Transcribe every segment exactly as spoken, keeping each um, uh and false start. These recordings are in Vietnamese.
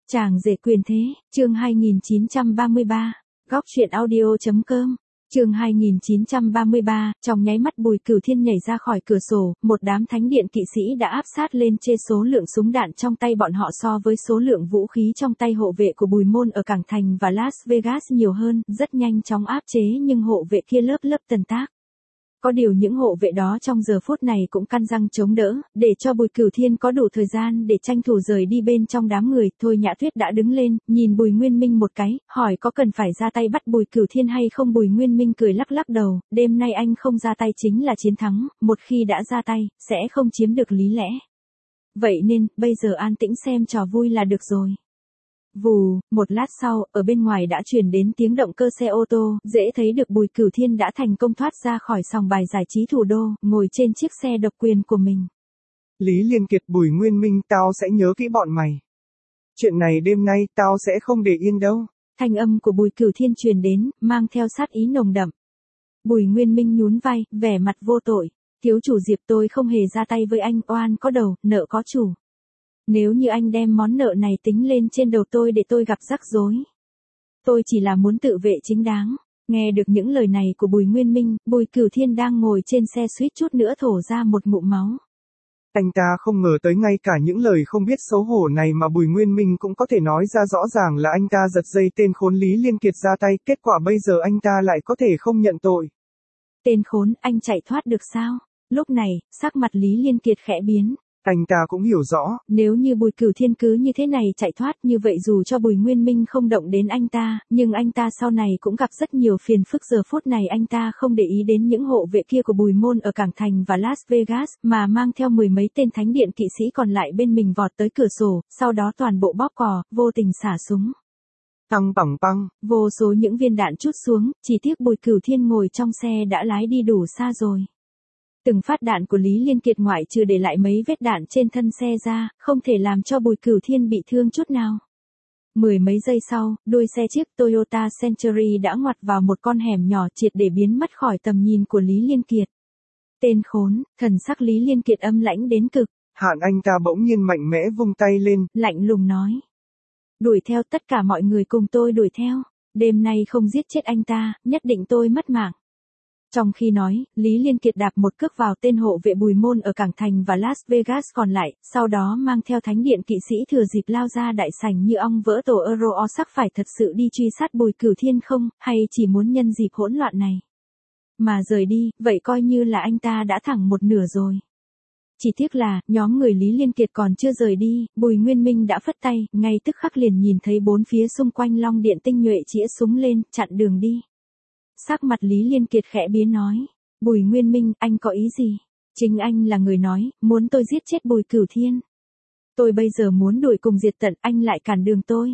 Chàng rể quyền thế, chương hai nghìn chín trăm ba mươi ba, góc truyện audio.com, chương hai nghìn chín trăm ba mươi ba, trong nháy mắt Bùi Cửu Thiên nhảy ra khỏi cửa sổ, một đám thánh điện kỵ sĩ đã áp sát lên chê số lượng súng đạn trong tay bọn họ so với số lượng vũ khí trong tay hộ vệ của Bùi Môn ở Cảng Thành và Las Vegas nhiều hơn, rất nhanh chóng áp chế nhưng hộ vệ kia lớp lớp tần tác. Có điều những hộ vệ đó trong giờ phút này cũng căn răng chống đỡ, để cho Bùi Cửu Thiên có đủ thời gian để tranh thủ rời đi bên trong đám người. Thôi Nhã Tuyết đã đứng lên, nhìn Bùi Nguyên Minh một cái, hỏi có cần phải ra tay bắt Bùi Cửu Thiên hay không. Bùi Nguyên Minh cười lắc lắc đầu, đêm nay anh không ra tay chính là chiến thắng, một khi đã ra tay, sẽ không chiếm được lý lẽ. Vậy nên, bây giờ an tĩnh xem trò vui là được rồi. Vù, một lát sau, ở bên ngoài đã truyền đến tiếng động cơ xe ô tô, dễ thấy được Bùi Cửu Thiên đã thành công thoát ra khỏi sòng bài giải trí thủ đô, ngồi trên chiếc xe độc quyền của mình. Lý Liên Kiệt, Bùi Nguyên Minh, tao sẽ nhớ kỹ bọn mày. Chuyện này đêm nay tao sẽ không để yên đâu. Thanh âm của Bùi Cửu Thiên truyền đến, mang theo sát ý nồng đậm. Bùi Nguyên Minh nhún vai, vẻ mặt vô tội. Thiếu chủ Diệp, tôi không hề ra tay với anh, oan có đầu, nợ có chủ. Nếu như anh đem món nợ này tính lên trên đầu tôi để tôi gặp rắc rối. Tôi chỉ là muốn tự vệ chính đáng. Nghe được những lời này của Bùi Nguyên Minh, Bùi Cửu Thiên đang ngồi trên xe suýt chút nữa thổ ra một ngụm máu. Anh ta không ngờ tới ngay cả những lời không biết xấu hổ này mà Bùi Nguyên Minh cũng có thể nói ra rõ ràng là anh ta giật dây tên khốn Lý Liên Kiệt ra tay, kết quả bây giờ anh ta lại có thể không nhận tội. Tên khốn, anh chạy thoát được sao? Lúc này, sắc mặt Lý Liên Kiệt khẽ biến. Anh ta cũng hiểu rõ. Nếu như Bùi Cửu Thiên cứ như thế này chạy thoát như vậy, dù cho Bùi Nguyên Minh không động đến anh ta, nhưng anh ta sau này cũng gặp rất nhiều phiền phức. Giờ phút này anh ta không để ý đến những hộ vệ kia của Bùi Môn ở Cảng Thành và Las Vegas, mà mang theo mười mấy tên thánh điện kỵ sĩ còn lại bên mình vọt tới cửa sổ, sau đó toàn bộ bóp cò, vô tình xả súng. Tăng bằng băng, vô số những viên đạn trút xuống, chỉ tiếc Bùi Cửu Thiên ngồi trong xe đã lái đi đủ xa rồi. Từng phát đạn của Lý Liên Kiệt ngoại trừ để lại mấy vết đạn trên thân xe ra, không thể làm cho Bùi Cửu Thiên bị thương chút nào. Mười mấy giây sau, đuôi xe chiếc Toyota Century đã ngoặt vào một con hẻm nhỏ, triệt để biến mất khỏi tầm nhìn của Lý Liên Kiệt. Tên khốn, thần sắc Lý Liên Kiệt âm lãnh đến cực. Hạn anh ta bỗng nhiên mạnh mẽ vung tay lên, lạnh lùng nói. Đuổi theo, tất cả mọi người cùng tôi đuổi theo. Đêm nay không giết chết anh ta, nhất định tôi mất mạng. Trong khi nói, Lý Liên Kiệt đạp một cước vào tên hộ vệ Bùi Môn ở Cảng Thành và Las Vegas còn lại, sau đó mang theo thánh điện kỵ sĩ thừa dịp lao ra đại sảnh như ong vỡ tổ. Euro sắc phải thật sự đi truy sát Bùi Cửu Thiên không, hay chỉ muốn nhân dịp hỗn loạn này mà rời đi, vậy coi như là anh ta đã thẳng một nửa rồi. Chỉ tiếc là, nhóm người Lý Liên Kiệt còn chưa rời đi, Bùi Nguyên Minh đã phất tay, ngay tức khắc liền nhìn thấy bốn phía xung quanh long điện tinh nhuệ chĩa súng lên, chặn đường đi. Sắc mặt Lý Liên Kiệt khẽ biến nói, Bùi Nguyên Minh, anh có ý gì? Chính anh là người nói, muốn tôi giết chết Bùi Cửu Thiên. Tôi bây giờ muốn đuổi cùng diệt tận, anh lại cản đường tôi.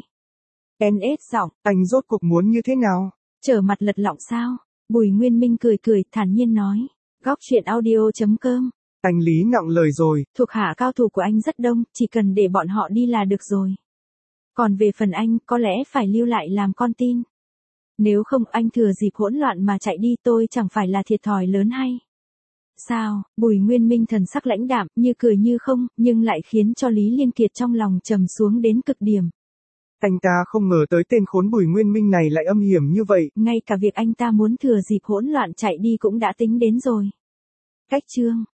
en ét giọng, anh rốt cuộc muốn như thế nào? Trở mặt lật lọng sao? Bùi Nguyên Minh cười cười, thản nhiên nói, góc truyện audio.com. Anh Lý nặng lời rồi. Thuộc hạ cao thủ của anh rất đông, chỉ cần để bọn họ đi là được rồi. Còn về phần anh, có lẽ phải lưu lại làm con tin. Nếu không anh thừa dịp hỗn loạn mà chạy đi, tôi chẳng phải là thiệt thòi lớn hay? Sao? Bùi Nguyên Minh thần sắc lãnh đạm, như cười như không, nhưng lại khiến cho Lý Liên Kiệt trong lòng trầm xuống đến cực điểm. Anh ta không ngờ tới tên khốn Bùi Nguyên Minh này lại âm hiểm như vậy. Ngay cả việc anh ta muốn thừa dịp hỗn loạn chạy đi cũng đã tính đến rồi. Cách chương